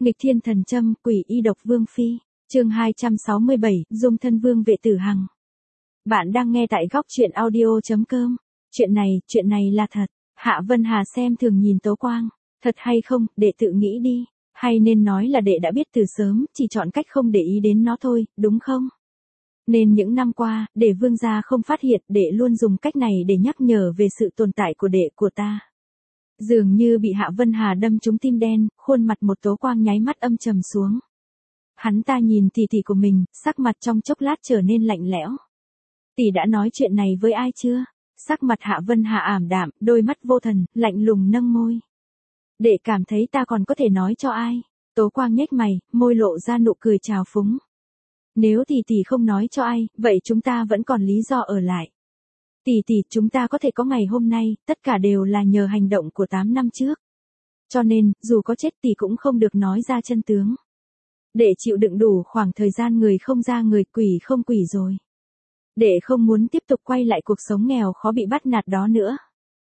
Nghịch thiên thần châm, quỷ y độc vương phi. Chương 267, dung thân vương vệ tử hằng. Bạn đang nghe tại góc truyện audio.com. Chuyện này là thật. Hạ Vân Hà xem thường nhìn Tố Quang. Thật hay không, đệ tự nghĩ đi. Hay nên nói là đệ đã biết từ sớm, chỉ chọn cách không để ý đến nó thôi, đúng không? Nên những năm qua, để vương gia không phát hiện, đệ luôn dùng cách này để nhắc nhở về sự tồn tại của đệ của ta. Dường như bị Hạ Vân Hà đâm trúng tim đen, khuôn mặt một Tố Quang nháy mắt âm trầm xuống. Hắn ta nhìn tỷ tỷ của mình, sắc mặt trong chốc lát trở nên lạnh lẽo. Tỷ đã nói chuyện này với ai chưa? Sắc mặt Hạ Vân Hà ảm đạm, đôi mắt vô thần, lạnh lùng nâng môi. Đệ cảm thấy ta còn có thể nói cho ai? Tố Quang nhếch mày, môi lộ ra nụ cười trào phúng. Nếu tỷ không nói cho ai, vậy chúng ta vẫn còn lý do ở lại. Tỷ, chúng ta có thể có ngày hôm nay, tất cả đều là nhờ hành động của 8 năm trước. Cho nên, dù có chết tỷ cũng không được nói ra chân tướng. Đệ chịu đựng đủ khoảng thời gian người không ra người, quỷ không quỷ rồi. Đệ không muốn tiếp tục quay lại cuộc sống nghèo khó bị bắt nạt đó nữa.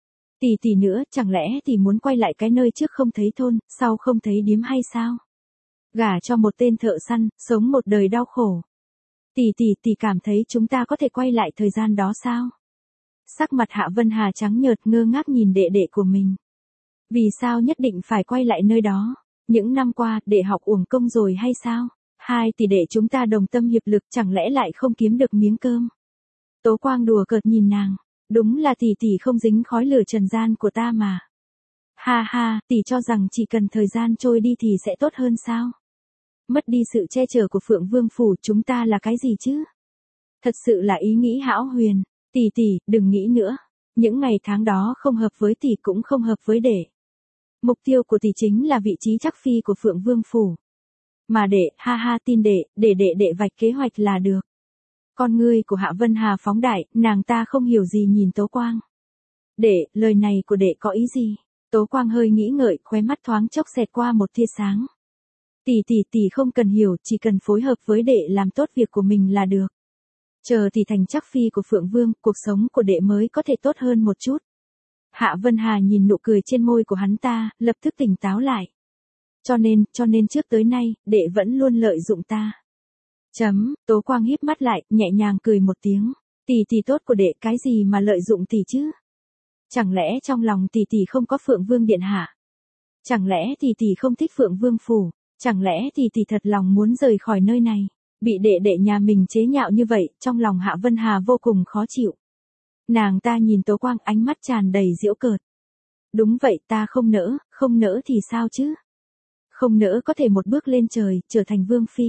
Tỷ nữa, chẳng lẽ tỷ muốn quay lại cái nơi trước không thấy thôn, sau không thấy điếm hay sao? Gả cho một tên thợ săn, sống một đời đau khổ. Tỷ cảm thấy chúng ta có thể quay lại thời gian đó sao? Sắc mặt Hạ Vân Hà trắng nhợt ngơ ngác nhìn đệ của mình. Vì sao nhất định phải quay lại nơi đó? Những năm qua, đệ học uổng công rồi hay sao? Hai tỷ đệ chúng ta đồng tâm hiệp lực chẳng lẽ lại không kiếm được miếng cơm? Tố Quang đùa cợt nhìn nàng. Đúng là tỷ không dính khói lửa trần gian của ta mà. Ha, tỷ cho rằng chỉ cần thời gian trôi đi thì sẽ tốt hơn sao? Mất đi sự che chở của Phượng Vương Phủ chúng ta là cái gì chứ? Thật sự là ý nghĩ hão huyền. Tỷ, đừng nghĩ nữa. Những ngày tháng đó không hợp với tỷ cũng không hợp với đệ. Mục tiêu của tỷ chính là vị trí chắc phi của Phượng Vương Phủ. Mà đệ, tin đệ vạch kế hoạch là được. Con ngươi của Hạ Vân Hà phóng đại, nàng ta không hiểu gì nhìn Tố Quang. Đệ, lời này của đệ có ý gì? Tố Quang hơi nghĩ ngợi, khóe mắt thoáng chốc xẹt qua một tia sáng. Tỷ không cần hiểu, chỉ cần phối hợp với đệ làm tốt việc của mình là được. Chờ tỷ thành chắc phi của Phượng Vương, cuộc sống của đệ mới có thể tốt hơn một chút. Hạ Vân Hà nhìn nụ cười trên môi của hắn ta, lập tức tỉnh táo lại. Cho nên trước tới nay, đệ vẫn luôn lợi dụng ta. Tố Quang híp mắt lại, nhẹ nhàng cười một tiếng. Tỷ tốt của đệ cái gì mà lợi dụng tỷ chứ? Chẳng lẽ trong lòng tỷ không có Phượng Vương điện hạ? Chẳng lẽ tỷ không thích Phượng Vương Phủ? Chẳng lẽ tỷ thật lòng muốn rời khỏi nơi này? Bị đệ nhà mình chế nhạo như vậy, trong lòng Hạ Vân Hà vô cùng khó chịu. Nàng ta nhìn Tố Quang ánh mắt tràn đầy giễu cợt. Đúng vậy, ta không nỡ thì sao chứ? Không nỡ có thể một bước lên trời, trở thành vương phi.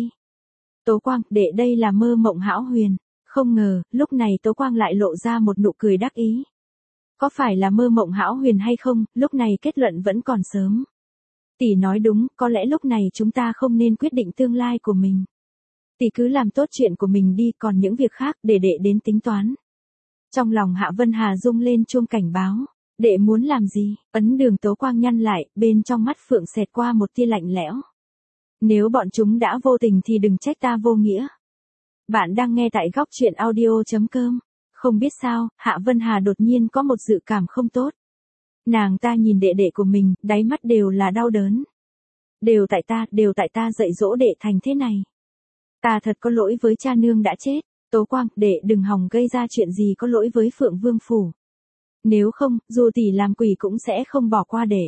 Tố Quang, đệ đây là mơ mộng hão huyền. Không ngờ, lúc này Tố Quang lại lộ ra một nụ cười đắc ý. Có phải là mơ mộng hão huyền hay không, lúc này kết luận vẫn còn sớm. Tỷ nói đúng, có lẽ lúc này chúng ta không nên quyết định tương lai của mình. Tỷ cứ làm tốt chuyện của mình đi, còn những việc khác để đệ đến tính toán. Trong lòng Hạ Vân Hà rung lên chuông cảnh báo. Đệ muốn làm gì? Ấn Đường Tố Quang nhăn lại, bên trong mắt Phượng xẹt qua một tia lạnh lẽo. Nếu bọn chúng đã vô tình thì đừng trách ta vô nghĩa. Bạn đang nghe tại góc truyện audio.com. Không biết sao, Hạ Vân Hà đột nhiên có một dự cảm không tốt. Nàng ta nhìn đệ của mình, đáy mắt đều là đau đớn. Đều tại ta dạy dỗ đệ thành thế này. Ta thật có lỗi với cha nương đã chết. Tố Quang, đệ đừng hòng gây ra chuyện gì có lỗi với Phượng Vương Phủ. Nếu không, dù tỷ làm quỷ cũng sẽ không bỏ qua đệ.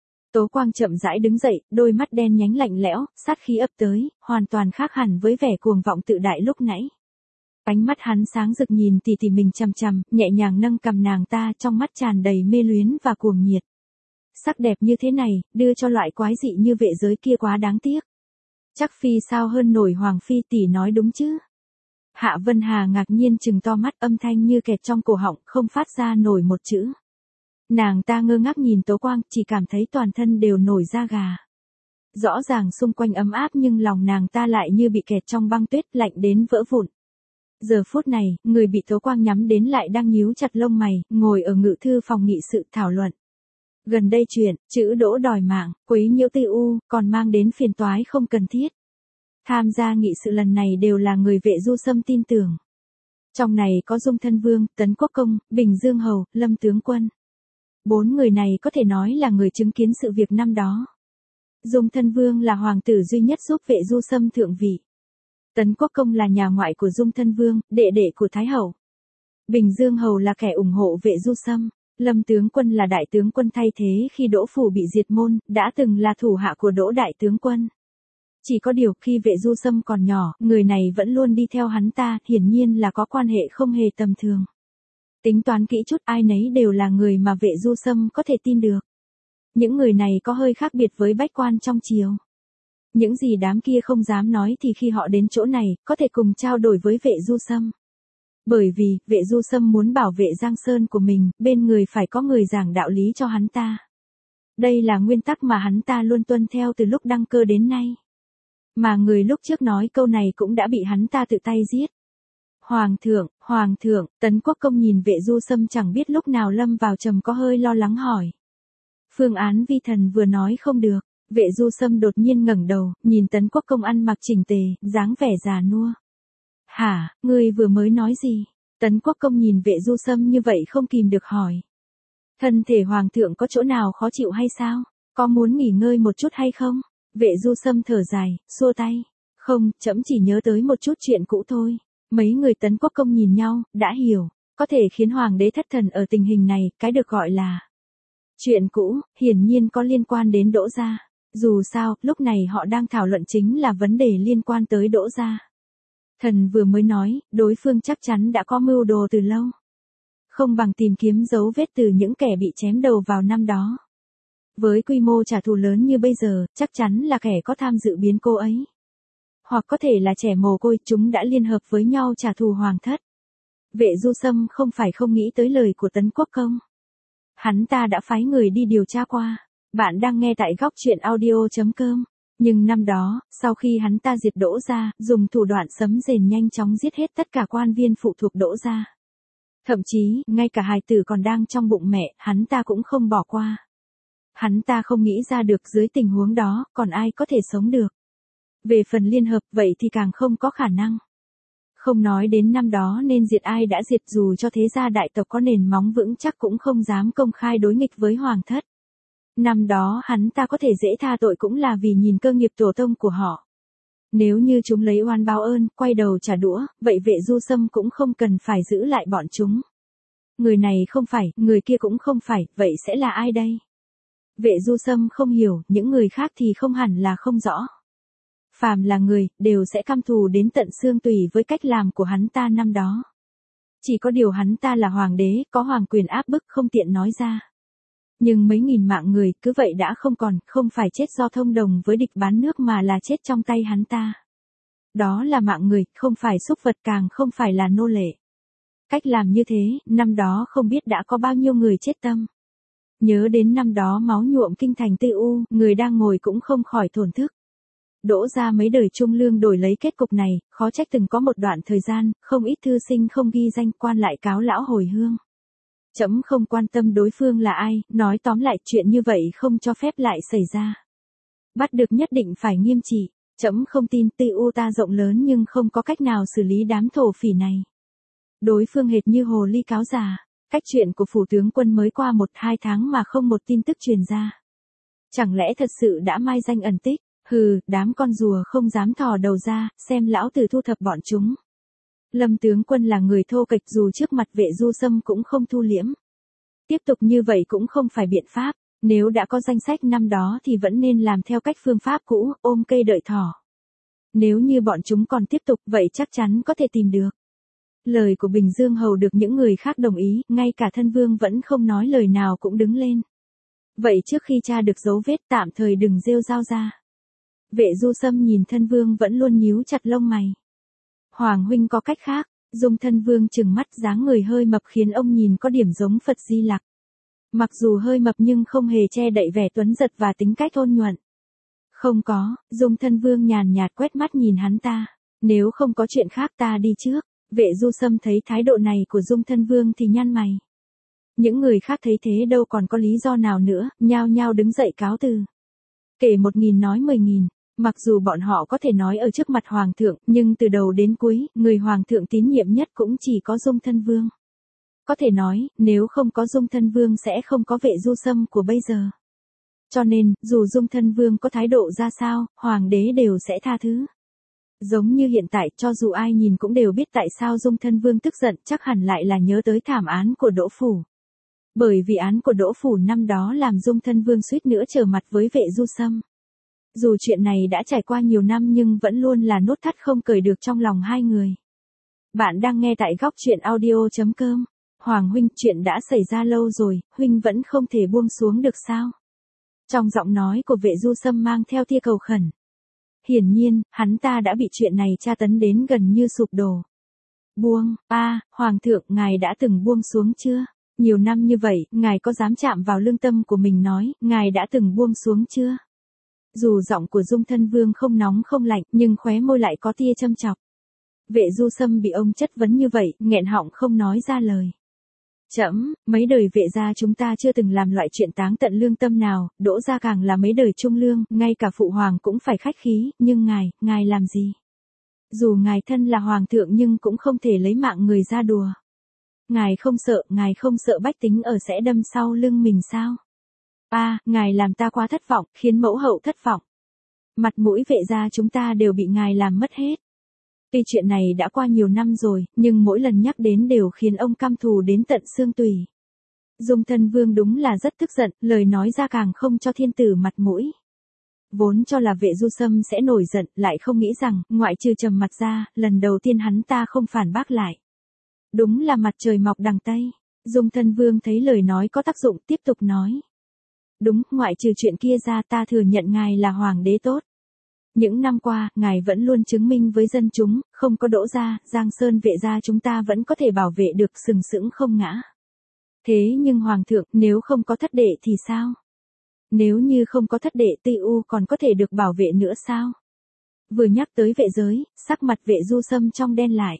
Tố Quang chậm rãi đứng dậy, đôi mắt đen nhánh lạnh lẽo, sát khí ập tới, hoàn toàn khác hẳn với vẻ cuồng vọng tự đại lúc nãy. Ánh mắt hắn sáng rực nhìn tỷ mình chằm, nhẹ nhàng nâng cầm nàng ta, trong mắt tràn đầy mê luyến và cuồng nhiệt. Sắc đẹp như thế này, đưa cho loại quái dị như vệ giới kia quá đáng tiếc. Chắc phi sao hơn nổi hoàng phi, tỷ nói đúng chứ? Hạ Vân Hà ngạc nhiên trừng to mắt, âm thanh như kẹt trong cổ họng, không phát ra nổi một chữ. Nàng ta ngơ ngác nhìn Tố Quang, chỉ cảm thấy toàn thân đều nổi da gà. Rõ ràng xung quanh ấm áp nhưng lòng nàng ta lại như bị kẹt trong băng tuyết, lạnh đến vỡ vụn. Giờ phút này, người bị Tố Quang nhắm đến lại đang nhíu chặt lông mày, ngồi ở ngự thư phòng nghị sự thảo luận. Gần đây chuyện, chữ đỗ đòi mạng, quấy nhiễu Tư U, còn mang đến phiền toái không cần thiết. Tham gia nghị sự lần này đều là người Vệ Du Sâm tin tưởng. Trong này có Dung Thân Vương, Tấn Quốc Công, Bình Dương Hầu, Lâm Tướng Quân. 4 người này có thể nói là người chứng kiến sự việc năm đó. Dung Thân Vương là hoàng tử duy nhất giúp Vệ Du Sâm thượng vị. Tấn Quốc Công là nhà ngoại của Dung Thân Vương, đệ đệ của Thái Hậu. Bình Dương Hầu là kẻ ủng hộ Vệ Du Sâm. Lâm tướng quân là đại tướng quân thay thế khi Đỗ Phủ bị diệt môn, đã từng là thủ hạ của Đỗ đại tướng quân. Chỉ có điều khi Vệ Du Sâm còn nhỏ, người này vẫn luôn đi theo hắn ta, hiển nhiên là có quan hệ không hề tầm thường. Tính toán kỹ chút, ai nấy đều là người mà Vệ Du Sâm có thể tin được. Những người này có hơi khác biệt với bách quan trong triều. Những gì đám kia không dám nói thì khi họ đến chỗ này, có thể cùng trao đổi với Vệ Du Sâm. Bởi vì, Vệ Du Sâm muốn bảo vệ Giang Sơn của mình, bên người phải có người giảng đạo lý cho hắn ta. Đây là nguyên tắc mà hắn ta luôn tuân theo từ lúc đăng cơ đến nay. Mà người lúc trước nói câu này cũng đã bị hắn ta tự tay giết. Hoàng thượng, Tấn Quốc Công nhìn Vệ Du Sâm chẳng biết lúc nào lâm vào trầm có hơi lo lắng hỏi. Phương án vi thần vừa nói không được, Vệ Du Sâm đột nhiên ngẩng đầu, nhìn Tấn Quốc Công ăn mặc chỉnh tề, dáng vẻ già nua. Hả, ngươi vừa mới nói gì? Tấn Quốc Công nhìn Vệ Du Sâm như vậy không kìm được hỏi. Thân thể hoàng thượng có chỗ nào khó chịu hay sao? Có muốn nghỉ ngơi một chút hay không? Vệ Du Sâm thở dài, xua tay. Không, trẫm chỉ nhớ tới một chút chuyện cũ thôi. Mấy người Tấn Quốc Công nhìn nhau, đã hiểu. Có thể khiến hoàng đế thất thần ở tình hình này, cái được gọi là chuyện cũ, hiển nhiên có liên quan đến Đỗ gia. Dù sao, lúc này họ đang thảo luận chính là vấn đề liên quan tới Đỗ gia. Thần vừa mới nói, đối phương chắc chắn đã có mưu đồ từ lâu. Không bằng tìm kiếm dấu vết từ những kẻ bị chém đầu vào năm đó. Với quy mô trả thù lớn như bây giờ, chắc chắn là kẻ có tham dự biến cố ấy. Hoặc có thể là trẻ mồ côi, chúng đã liên hợp với nhau trả thù hoàng thất. Vệ Du Sâm không phải không nghĩ tới lời của Tấn Quốc Công. Hắn ta đã phái người đi điều tra qua. Bạn đang nghe tại góc truyện audio.com. Nhưng năm đó, sau khi hắn ta diệt Đỗ gia, dùng thủ đoạn sấm rền nhanh chóng giết hết tất cả quan viên phụ thuộc Đỗ gia. Thậm chí, ngay cả hài tử còn đang trong bụng mẹ, hắn ta cũng không bỏ qua. Hắn ta không nghĩ ra được dưới tình huống đó, còn ai có thể sống được. Về phần liên hợp, vậy thì càng không có khả năng. Không nói đến năm đó nên diệt ai đã diệt, dù cho thế gia đại tộc có nền móng vững chắc cũng không dám công khai đối nghịch với hoàng thất. Năm đó hắn ta có thể dễ tha tội cũng là vì nhìn cơ nghiệp tổ tông của họ. Nếu như chúng lấy oan báo ơn, quay đầu trả đũa, vậy Vệ Du Sâm cũng không cần phải giữ lại bọn chúng. Người này không phải, người kia cũng không phải, vậy sẽ là ai đây? Vệ Du Sâm không hiểu, những người khác thì không hẳn là không rõ. Phàm là người, đều sẽ căm thù đến tận xương tủy với cách làm của hắn ta năm đó. Chỉ có điều hắn ta là hoàng đế, có hoàng quyền áp bức không tiện nói ra. Nhưng mấy nghìn mạng người, cứ vậy đã không còn, không phải chết do thông đồng với địch bán nước mà là chết trong tay hắn ta. Đó là mạng người, không phải súc vật, càng không phải là nô lệ. Cách làm như thế, năm đó không biết đã có bao nhiêu người chết tâm. Nhớ đến năm đó máu nhuộm kinh thành Tư U, người đang ngồi cũng không khỏi thổn thức. Đỗ ra mấy đời trung lương đổi lấy kết cục này, khó trách từng có một đoạn thời gian, không ít thư sinh không ghi danh, quan lại cáo lão hồi hương. Trẫm không quan tâm đối phương là ai, nói tóm lại chuyện như vậy không cho phép lại xảy ra. Bắt được nhất định phải nghiêm trị, trẫm không tin Tư U ta rộng lớn nhưng không có cách nào xử lý đám thổ phỉ này. Đối phương hệt như hồ ly cáo già, cách chuyện của phủ tướng quân mới qua 1-2 tháng mà không một tin tức truyền ra. Chẳng lẽ thật sự đã mai danh ẩn tích? Hừ, đám con rùa không dám thò đầu ra, xem lão tử thu thập bọn chúng. Lâm tướng quân là người thô kệch, dù trước mặt Vệ Du Sâm cũng không thu liễm. Tiếp tục như vậy cũng không phải biện pháp, nếu đã có danh sách năm đó thì vẫn nên làm theo cách phương pháp cũ, ôm cây đợi thỏ. Nếu như bọn chúng còn tiếp tục vậy chắc chắn có thể tìm được. Lời của Bình Dương Hầu được những người khác đồng ý, ngay cả thân vương vẫn không nói lời nào cũng đứng lên. Vậy trước khi tra được dấu vết tạm thời đừng rêu rao ra. Vệ Du Sâm nhìn thân vương vẫn luôn nhíu chặt lông mày. Hoàng huynh có cách khác, Dung thân vương trừng mắt, dáng người hơi mập khiến ông nhìn có điểm giống Phật Di Lặc. Mặc dù hơi mập nhưng không hề che đậy vẻ tuấn giật và tính cách ôn nhuận. Không có, Dung thân vương nhàn nhạt quét mắt nhìn hắn ta. Nếu không có chuyện khác ta đi trước. Vệ Du Sâm thấy thái độ này của Dung thân vương thì nhăn mày. Những người khác thấy thế đâu còn có lý do nào nữa, nhao nhao đứng dậy cáo từ. Kể 1000 nói 10.000. Mặc dù bọn họ có thể nói ở trước mặt hoàng thượng, nhưng từ đầu đến cuối, người hoàng thượng tín nhiệm nhất cũng chỉ có Dung thân vương. Có thể nói, nếu không có Dung thân vương sẽ không có Vệ Du Sâm của bây giờ. Cho nên, dù Dung Thân Vương có thái độ ra sao, hoàng đế đều sẽ tha thứ. Giống như hiện tại, cho dù ai nhìn cũng đều biết tại sao Dung Thân Vương tức giận, chắc hẳn lại là nhớ tới thảm án của Đỗ Phủ. Bởi vì án của Đỗ Phủ năm đó làm Dung Thân Vương suýt nữa trở mặt với Vệ Du Sâm. Dù chuyện này đã trải qua nhiều năm nhưng vẫn luôn là nút thắt không cởi được trong lòng hai người. Bạn đang nghe tại góc truyện audio.com. Hoàng huynh, chuyện đã xảy ra lâu rồi, huynh vẫn không thể buông xuống được sao? Trong giọng nói của Vệ Du Sâm mang theo tia cầu khẩn. Hiển nhiên, hắn ta đã bị chuyện này tra tấn đến gần như sụp đổ. Buông, Hoàng thượng, ngài đã từng buông xuống chưa? Nhiều năm như vậy, ngài có dám chạm vào lương tâm của mình nói, ngài đã từng buông xuống chưa? Dù giọng của Dung Thân Vương không nóng không lạnh, nhưng khóe môi lại có tia châm chọc. Vệ Du Sâm bị ông chất vấn như vậy, nghẹn họng không nói ra lời. Trẫm, mấy đời Vệ gia chúng ta chưa từng làm loại chuyện táng tận lương tâm nào, Đỗ gia càng là mấy đời trung lương, ngay cả phụ hoàng cũng phải khách khí, nhưng ngài làm gì? Dù ngài thân là hoàng thượng nhưng cũng không thể lấy mạng người ra đùa. Ngài không sợ bách tính ở sẽ đâm sau lưng mình sao? Ngài làm ta quá thất vọng, khiến mẫu hậu thất vọng. Mặt mũi Vệ gia chúng ta đều bị ngài làm mất hết. Tuy chuyện này đã qua nhiều năm rồi, nhưng mỗi lần nhắc đến đều khiến ông căm thù đến tận xương tủy. Dung Thân Vương đúng là rất tức giận, lời nói ra càng không cho thiên tử mặt mũi. Vốn cho là Vệ Du Sâm sẽ nổi giận, lại không nghĩ rằng, ngoại trừ trầm mặt ra, lần đầu tiên hắn ta không phản bác lại. Đúng là mặt trời mọc đằng Tây. Dung Thân Vương thấy lời nói có tác dụng, tiếp tục nói. Đúng, ngoại trừ chuyện kia ra, ta thừa nhận ngài là hoàng đế tốt. Những năm qua, ngài vẫn luôn chứng minh với dân chúng, không có Đỗ gia, Giang Sơn Vệ gia chúng ta vẫn có thể bảo vệ được sừng sững không ngã. Thế nhưng hoàng thượng, nếu không có thất đệ thì sao? Nếu như không có thất đệ, Tây U còn có thể được bảo vệ nữa sao? Vừa nhắc tới vệ giới, sắc mặt Vệ Du Sâm trong đen lại.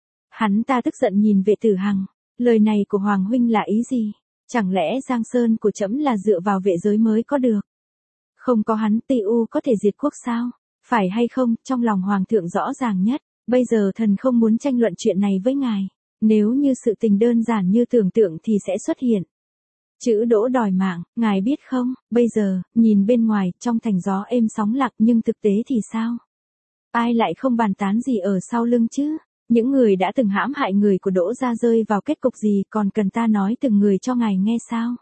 Hắn ta tức giận nhìn Vệ Tử Hằng, lời này của hoàng huynh là ý gì? Chẳng lẽ Giang Sơn của trẫm là dựa vào vệ giới mới có được? Không có hắn, Tây U có thể diệt quốc sao? Phải hay không, trong lòng hoàng thượng rõ ràng nhất, bây giờ thần không muốn tranh luận chuyện này với ngài. Nếu như sự tình đơn giản như tưởng tượng thì sẽ xuất hiện. Chữ Đỗ đòi mạng, ngài biết không, bây giờ, nhìn bên ngoài, trong thành gió êm sóng lặng nhưng thực tế thì sao? Ai lại không bàn tán gì ở sau lưng chứ? Những người đã từng hãm hại người của Đỗ gia rơi vào kết cục gì còn cần ta nói từng người cho ngài nghe sao?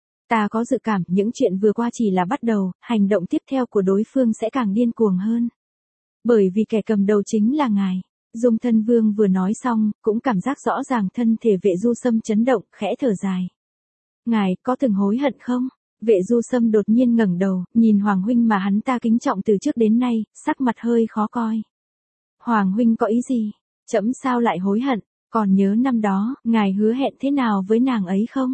Ta có dự cảm những chuyện vừa qua chỉ là bắt đầu, hành động tiếp theo của đối phương sẽ càng điên cuồng hơn. Bởi vì kẻ cầm đầu chính là ngài. Dung Thân Vương vừa nói xong, cũng cảm giác rõ ràng thân thể Vệ Du Sâm chấn động, khẽ thở dài. Ngài, có từng hối hận không? Vệ Du Sâm đột nhiên ngẩng đầu, nhìn Hoàng huynh mà hắn ta kính trọng từ trước đến nay, sắc mặt hơi khó coi. Hoàng huynh có ý gì? Trẫm sao lại hối hận? Còn nhớ năm đó, ngài hứa hẹn thế nào với nàng ấy không?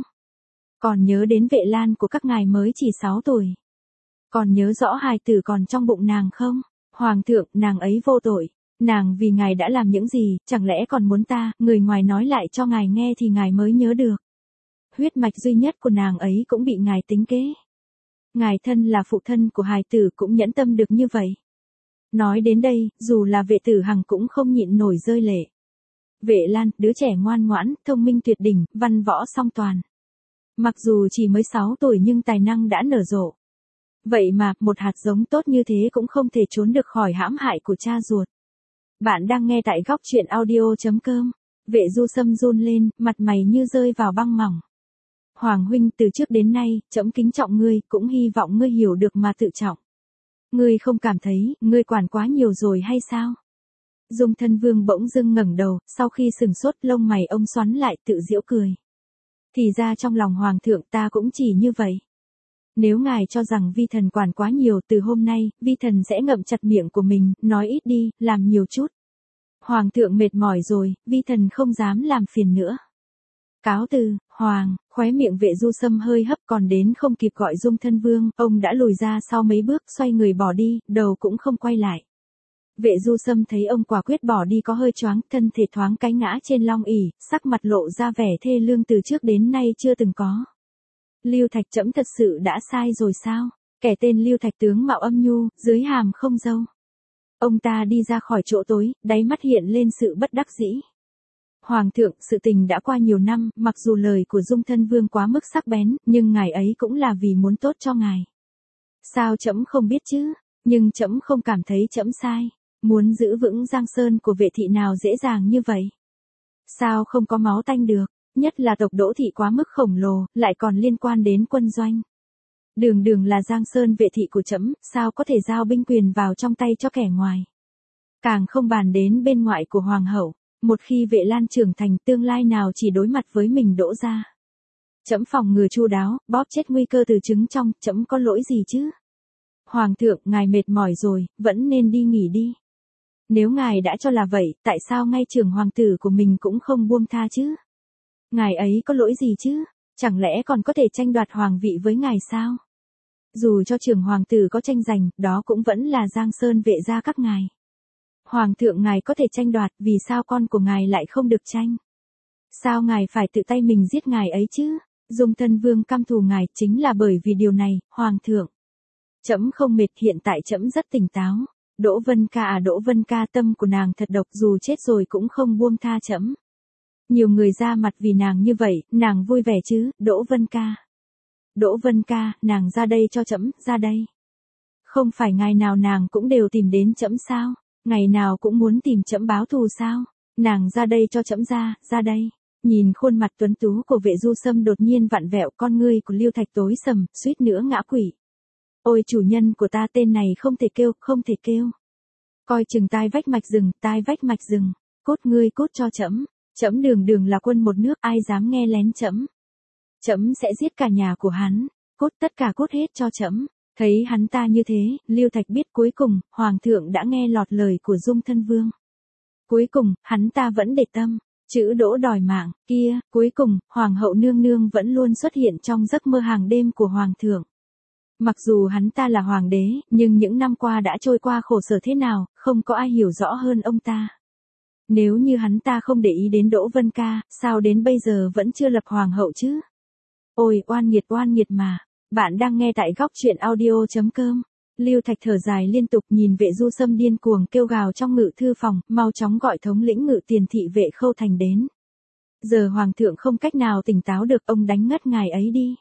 Còn nhớ đến Vệ Lan của các ngài mới chỉ 6 tuổi. Còn nhớ rõ hài tử còn trong bụng nàng không? Hoàng thượng, nàng ấy vô tội. Nàng vì ngài đã làm những gì, chẳng lẽ còn muốn ta, người ngoài nói lại cho ngài nghe thì ngài mới nhớ được. Huyết mạch duy nhất của nàng ấy cũng bị ngài tính kế. Ngài thân là phụ thân của hài tử cũng nhẫn tâm được như vậy. Nói đến đây, dù là Vệ Tử Hằng cũng không nhịn nổi rơi lệ. Vệ Lan, đứa trẻ ngoan ngoãn, thông minh tuyệt đỉnh, văn võ song toàn. Mặc dù chỉ mới 6 tuổi nhưng tài năng đã nở rộ. Vậy mà, một hạt giống tốt như thế cũng không thể trốn được khỏi hãm hại của cha ruột. Bạn đang nghe tại góc truyện audio.com. Vệ Du Sâm run lên, mặt mày như rơi vào băng mỏng. Hoàng huynh, từ trước đến nay, trẫm kính trọng ngươi, cũng hy vọng ngươi hiểu được mà tự trọng. Ngươi không cảm thấy, ngươi quản quá nhiều rồi hay sao? Dung Thân Vương bỗng dưng ngẩng đầu, sau khi sừng sốt lông mày ông xoắn lại tự giễu cười. Thì ra trong lòng hoàng thượng ta cũng chỉ như vậy. Nếu ngài cho rằng vi thần quản quá nhiều, từ hôm nay, vi thần sẽ ngậm chặt miệng của mình, nói ít đi, làm nhiều chút. Hoàng thượng mệt mỏi rồi, vi thần không dám làm phiền nữa. Cáo từ, hoàng, khóe miệng Vệ Du Sâm hơi hấp còn đến không kịp gọi Dung Thân Vương, ông đã lùi ra sau mấy bước, xoay người bỏ đi, đầu cũng không quay lại. Vệ Du Sâm thấy ông quả quyết bỏ đi có hơi choáng, thân thể thoáng cái ngã trên long ỷ, sắc mặt lộ ra vẻ thê lương từ trước đến nay chưa từng có. Lưu Thạch, trẫm thật sự đã sai rồi sao? Kẻ tên Lưu Thạch tướng mạo âm nhu, dưới hàm không râu. Ông ta đi ra khỏi chỗ tối, đáy mắt hiện lên sự bất đắc dĩ. Hoàng thượng, sự tình đã qua nhiều năm, mặc dù lời của Dung Thân Vương quá mức sắc bén, nhưng ngài ấy cũng là vì muốn tốt cho ngài. Sao trẫm không biết chứ, nhưng trẫm không cảm thấy trẫm sai. Muốn giữ vững Giang Sơn của vệ thị nào dễ dàng như vậy. Sao không có máu tanh được, nhất là tộc Đỗ thị quá mức khổng lồ, lại còn liên quan đến quân doanh. Đường đường là Giang Sơn vệ thị của trẫm, sao có thể giao binh quyền vào trong tay cho kẻ ngoài. Càng không bàn đến bên ngoại của hoàng hậu, một khi Vệ Lan trưởng thành tương lai nào chỉ đối mặt với mình Đỗ gia. Trẫm phòng ngừa chu đáo, bóp chết nguy cơ từ trứng trong, trẫm có lỗi gì chứ? Hoàng thượng, ngài mệt mỏi rồi, vẫn nên đi nghỉ đi. Nếu ngài đã cho là vậy, tại sao ngay trưởng hoàng tử của mình cũng không buông tha chứ? Ngài ấy có lỗi gì chứ? Chẳng lẽ còn có thể tranh đoạt hoàng vị với ngài sao? Dù cho trưởng hoàng tử có tranh giành, đó cũng vẫn là Giang Sơn vệ gia các ngài. Hoàng thượng ngài có thể tranh đoạt, vì sao con của ngài lại không được tranh? Sao ngài phải tự tay mình giết ngài ấy chứ? Dung Thân Vương căm thù ngài chính là bởi vì điều này, hoàng thượng. Trẫm không mệt, hiện tại trẫm rất tỉnh táo. Đỗ Vân Ca à, Đỗ Vân Ca, tâm của nàng thật độc, dù chết rồi cũng không buông tha trẫm. Nhiều người ra mặt vì nàng như vậy, nàng vui vẻ chứ, Đỗ Vân Ca. Đỗ Vân Ca, nàng ra đây cho trẫm, ra đây. Không phải ngày nào nàng cũng đều tìm đến trẫm sao? Ngày nào cũng muốn tìm trẫm báo thù sao? Nàng ra đây cho trẫm, ra đây. Nhìn khuôn mặt tuấn tú của Vệ Du Sâm đột nhiên vặn vẹo, con ngươi của Lưu Thạch tối sầm, suýt nữa ngã quỵ. Ôi chủ nhân của ta, tên này không thể kêu, không thể kêu. Coi chừng tai vách mạch rừng, tai vách mạch rừng. Cút ngươi cút cho trẫm. Trẫm đường đường là quân một nước, ai dám nghe lén trẫm. Trẫm sẽ giết cả nhà của hắn. Cút, tất cả cút hết cho trẫm. Thấy hắn ta như thế, Lưu Thạch biết cuối cùng, hoàng thượng đã nghe lọt lời của Dung Thân Vương. Cuối cùng, hắn ta vẫn để tâm. Chữ Đỗ đòi mạng, kia, cuối cùng, hoàng hậu nương nương vẫn luôn xuất hiện trong giấc mơ hàng đêm của hoàng thượng. Mặc dù hắn ta là hoàng đế, nhưng những năm qua đã trôi qua khổ sở thế nào, không có ai hiểu rõ hơn ông ta. Nếu như hắn ta không để ý đến Đỗ Vân Ca, sao đến bây giờ vẫn chưa lập hoàng hậu chứ? Ôi, oan nghiệt mà. Bạn đang nghe tại góc truyện audio.com. Lưu Thạch thở dài liên tục, nhìn Vệ Du Sâm điên cuồng kêu gào trong ngự thư phòng, mau chóng gọi thống lĩnh ngự tiền thị Vệ Khâu Thành đến. Giờ hoàng thượng không cách nào tỉnh táo được, ông đánh ngất ngài ấy đi.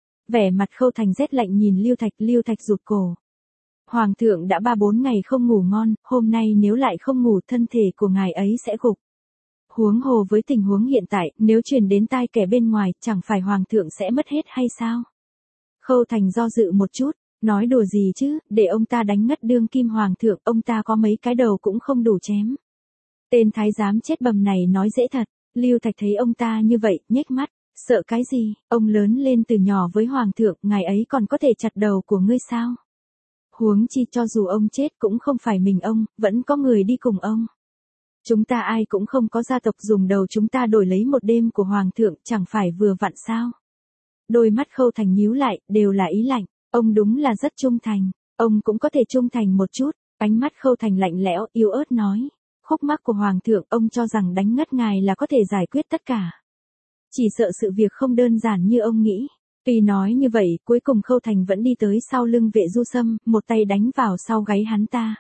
Vẻ mặt Khâu Thành rét lạnh nhìn Lưu Thạch rụt cổ. Hoàng thượng đã 3-4 ngày không ngủ ngon, hôm nay nếu lại không ngủ thân thể của ngài ấy sẽ gục. Huống hồ với tình huống hiện tại, nếu truyền đến tai kẻ bên ngoài, chẳng phải hoàng thượng sẽ mất hết hay sao? Khâu Thành do dự một chút, nói đùa gì chứ, để ông ta đánh ngất đương kim hoàng thượng, ông ta có mấy cái đầu cũng không đủ chém. Tên thái giám chết bầm này nói dễ thật, Lưu Thạch thấy ông ta như vậy, nhếch mắt, sợ cái gì, ông lớn lên từ nhỏ với hoàng thượng, ngài ấy còn có thể chặt đầu của ngươi sao? Huống chi cho dù ông chết cũng không phải mình ông, vẫn có người đi cùng ông. Chúng ta ai cũng không có gia tộc, dùng đầu chúng ta đổi lấy một đêm của hoàng thượng, chẳng phải vừa vặn sao? Đôi mắt Khâu Thành nhíu lại, đều là ý lạnh, ông đúng là rất trung thành, ông cũng có thể trung thành một chút. Ánh mắt Khâu Thành lạnh lẽo, yếu ớt nói, khúc mắc của hoàng thượng, ông cho rằng đánh ngất ngài là có thể giải quyết tất cả. Chỉ sợ sự việc không đơn giản như ông nghĩ. Tuy nói như vậy, cuối cùng Khâu Thành vẫn đi tới sau lưng Vệ Du Sâm, một tay đánh vào sau gáy hắn ta.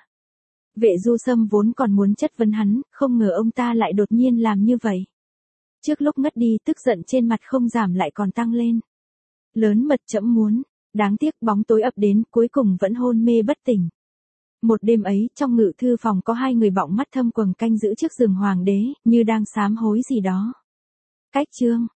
Vệ Du Sâm vốn còn muốn chất vấn hắn, không ngờ ông ta lại đột nhiên làm như vậy. Trước lúc ngất đi, tức giận trên mặt không giảm lại còn tăng lên. Lớn mật trẫm muốn, đáng tiếc bóng tối ập đến, cuối cùng vẫn hôn mê bất tỉnh. Một đêm ấy, trong ngự thư phòng có 2 người bọng mắt thâm quầng canh giữ trước giường hoàng đế, như đang sám hối gì đó. Cách chương